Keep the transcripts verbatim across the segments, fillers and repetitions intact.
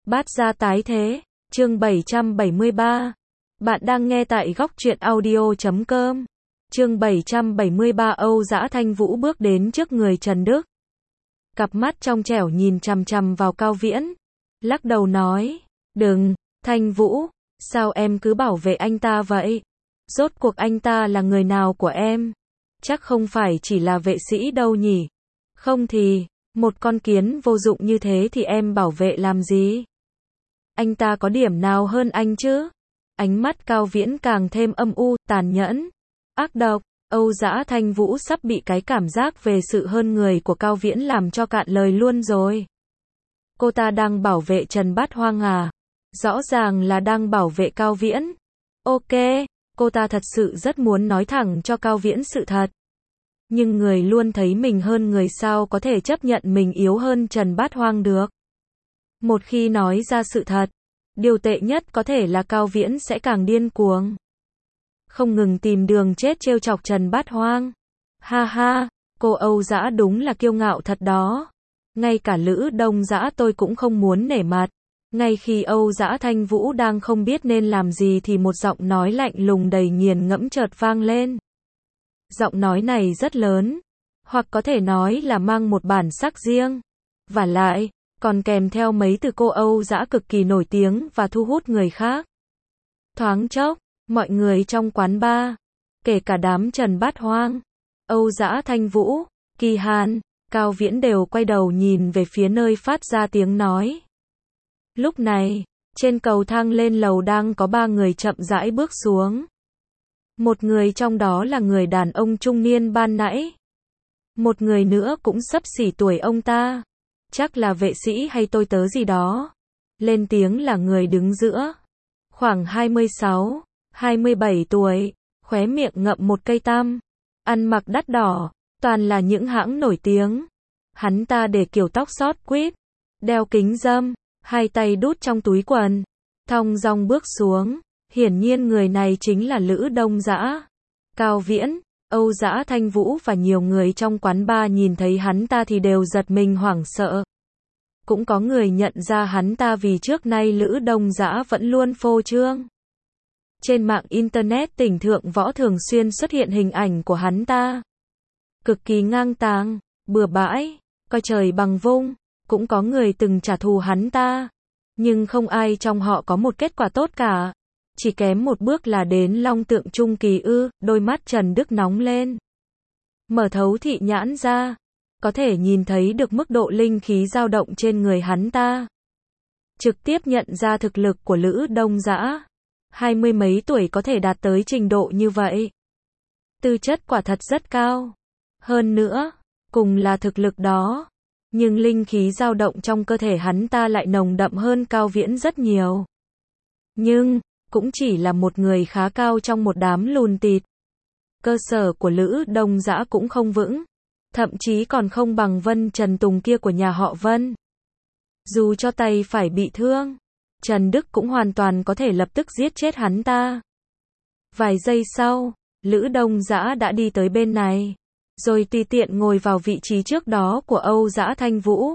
Bát gia tái thế, chương bảy trăm bảy mươi ba. Bạn đang nghe tại góc truyện audio chấm com. Chương bảy trăm bảy mươi ba. Âu Dã Thanh Vũ bước đến trước người Trần Đức. Cặp mắt trong trẻo nhìn chằm chằm vào Cao Viễn. Lắc đầu nói, đừng, Thanh Vũ, sao em cứ bảo vệ anh ta vậy? Rốt cuộc anh ta là người nào của em? Chắc không phải chỉ là vệ sĩ đâu nhỉ? Không thì, một con kiến vô dụng như thế thì em bảo vệ làm gì? Anh ta có điểm nào hơn anh chứ? Ánh mắt Cao Viễn càng thêm âm u, tàn nhẫn, ác độc. Âu Dã Thanh Vũ sắp bị cái cảm giác về sự hơn người của Cao Viễn làm cho cạn lời luôn rồi. Cô ta đang bảo vệ Trần Bát Hoang à? Rõ ràng là đang bảo vệ Cao Viễn. Ok, cô ta thật sự rất muốn nói thẳng cho Cao Viễn sự thật. Nhưng người luôn thấy mình hơn người sao có thể chấp nhận mình yếu hơn Trần Bát Hoang được. Một khi nói ra sự thật, điều tệ nhất có thể là Cao Viễn sẽ càng điên cuồng. Không ngừng tìm đường chết trêu chọc Trần Bát Hoang. Ha ha, cô Âu Dã đúng là kiêu ngạo thật đó. Ngay cả Lữ Đông Dã tôi cũng không muốn nể mặt. Ngay khi Âu Dã Thanh Vũ đang không biết nên làm gì thì một giọng nói lạnh lùng đầy nghiền ngẫm chợt vang lên. Giọng nói này rất lớn, hoặc có thể nói là mang một bản sắc riêng. Và lại, còn kèm theo mấy từ cô Âu Dã cực kỳ nổi tiếng và thu hút người khác. Thoáng chốc, mọi người trong quán bar, kể cả đám Trần Bát Hoang, Âu Dã Thanh Vũ, Kỳ Hàn, Cao Viễn đều quay đầu nhìn về phía nơi phát ra tiếng nói. Lúc này, trên cầu thang lên lầu đang có ba người chậm rãi bước xuống. Một người trong đó là người đàn ông trung niên ban nãy. Một người nữa cũng xấp xỉ tuổi ông ta. Chắc là vệ sĩ hay tôi tớ gì đó. Lên tiếng là người đứng giữa. Khoảng hai mươi sáu, hai mươi bảy tuổi, khóe miệng ngậm một cây tăm. Ăn mặc đắt đỏ, toàn là những hãng nổi tiếng. Hắn ta để kiểu tóc xót quít, đeo kính râm, hai tay đút trong túi quần, thong dong bước xuống. Hiển nhiên người này chính là Lữ Đông Dã. Cao Viễn, Âu Dã Thanh Vũ và nhiều người trong quán bar nhìn thấy hắn ta thì đều giật mình hoảng sợ. Cũng có người nhận ra hắn ta vì trước nay Lữ Đông Dã vẫn luôn phô trương. Trên mạng Internet tỉnh thượng võ thường xuyên xuất hiện hình ảnh của hắn ta. Cực kỳ ngang tàng, bừa bãi, coi trời bằng vung. Cũng có người từng trả thù hắn ta. Nhưng không ai trong họ có một kết quả tốt cả. Chỉ kém một bước là đến long tượng trung kỳ ư, đôi mắt Trần Đức nóng lên. Mở thấu thị nhãn ra, có thể nhìn thấy được mức độ linh khí dao động trên người hắn ta. Trực tiếp nhận ra thực lực của Lữ Đông Dã. Hai mươi mấy tuổi có thể đạt tới trình độ như vậy. Tư chất quả thật rất cao. Hơn nữa, cùng là thực lực đó. Nhưng linh khí dao động trong cơ thể hắn ta lại nồng đậm hơn Cao Viễn rất nhiều. Nhưng, cũng chỉ là một người khá cao trong một đám lùn tịt. Cơ sở của Lữ Đông Dã cũng không vững. Thậm chí còn không bằng Vân Trần Tùng kia của nhà họ Vân. Dù cho tay phải bị thương, Trần Đức cũng hoàn toàn có thể lập tức giết chết hắn ta. Vài giây sau, Lữ Đông Dã đã đi tới bên này, rồi tùy tiện ngồi vào vị trí trước đó của Âu Dã Thanh Vũ.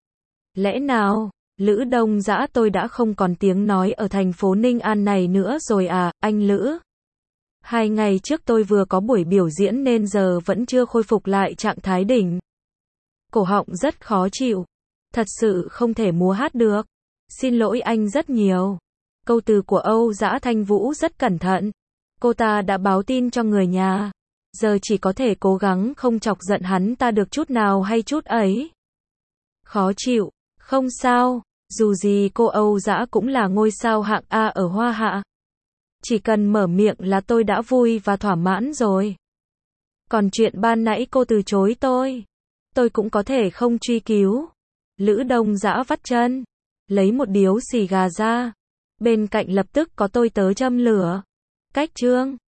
Lẽ nào, Lữ Đông Dã tôi đã không còn tiếng nói ở thành phố Ninh An này nữa rồi à, anh Lữ? Hai ngày trước tôi vừa có buổi biểu diễn nên giờ vẫn chưa khôi phục lại trạng thái đỉnh. Cổ họng rất khó chịu. Thật sự không thể múa hát được. Xin lỗi anh rất nhiều. Câu từ của Âu Dã Thanh Vũ rất cẩn thận. Cô ta đã báo tin cho người nhà. Giờ chỉ có thể cố gắng không chọc giận hắn ta được chút nào hay chút ấy. Khó chịu. Không sao. Dù gì cô Âu Dã cũng là ngôi sao hạng A ở Hoa Hạ. Chỉ cần mở miệng là tôi đã vui và thỏa mãn rồi. Còn chuyện ban nãy cô từ chối tôi, tôi cũng có thể không truy cứu. Lữ Đông Dã vắt chân, lấy một điếu xì gà ra. Bên cạnh lập tức có tôi tớ châm lửa. Cách trương,